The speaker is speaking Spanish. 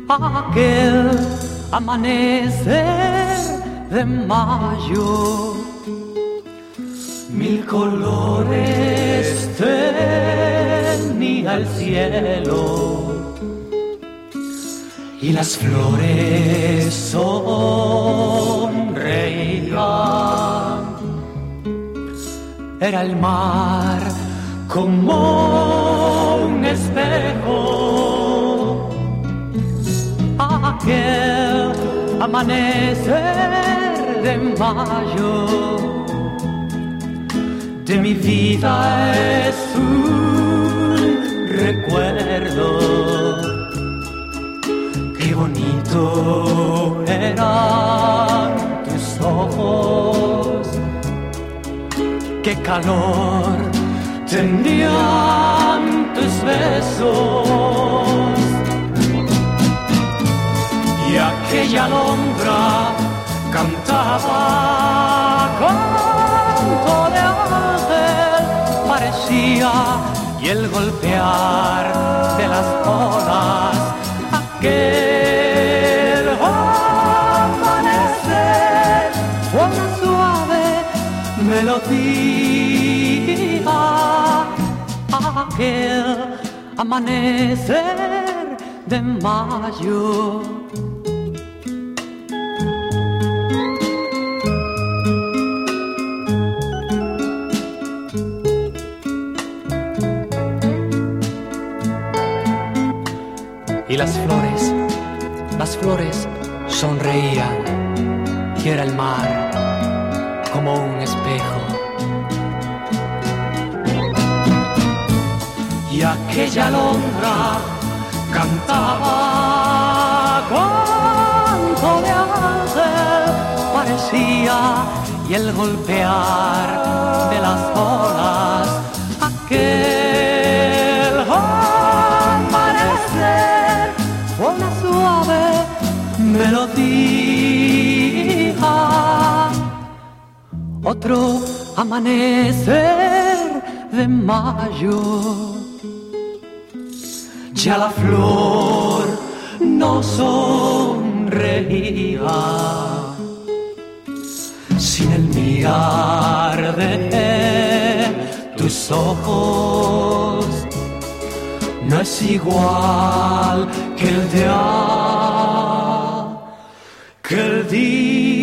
aquel amanecer de mayo. Mil colores tenía el cielo y las flores sonreían. Era el mar como un espejo, aquel amanecer de mayo. De mi vida es un recuerdo. Qué bonito eran tus ojos, qué calor tenían tus besos. Y aquella alondra cantaba canto de ángel, parecía, y el golpear de las olas, aquel amanecer fue una suave melodía, aquel amanecer de mayo. Y las flores sonreían, y era el mar como un espejo. Y aquella alondra cantaba canto de ángel, parecía, y el golpear de las olas, aquel amanecer fue una suave melodía. Otro amanecer de mayo. Ya la flor no sonreía, sin el mirar de tus ojos. No es igual que el día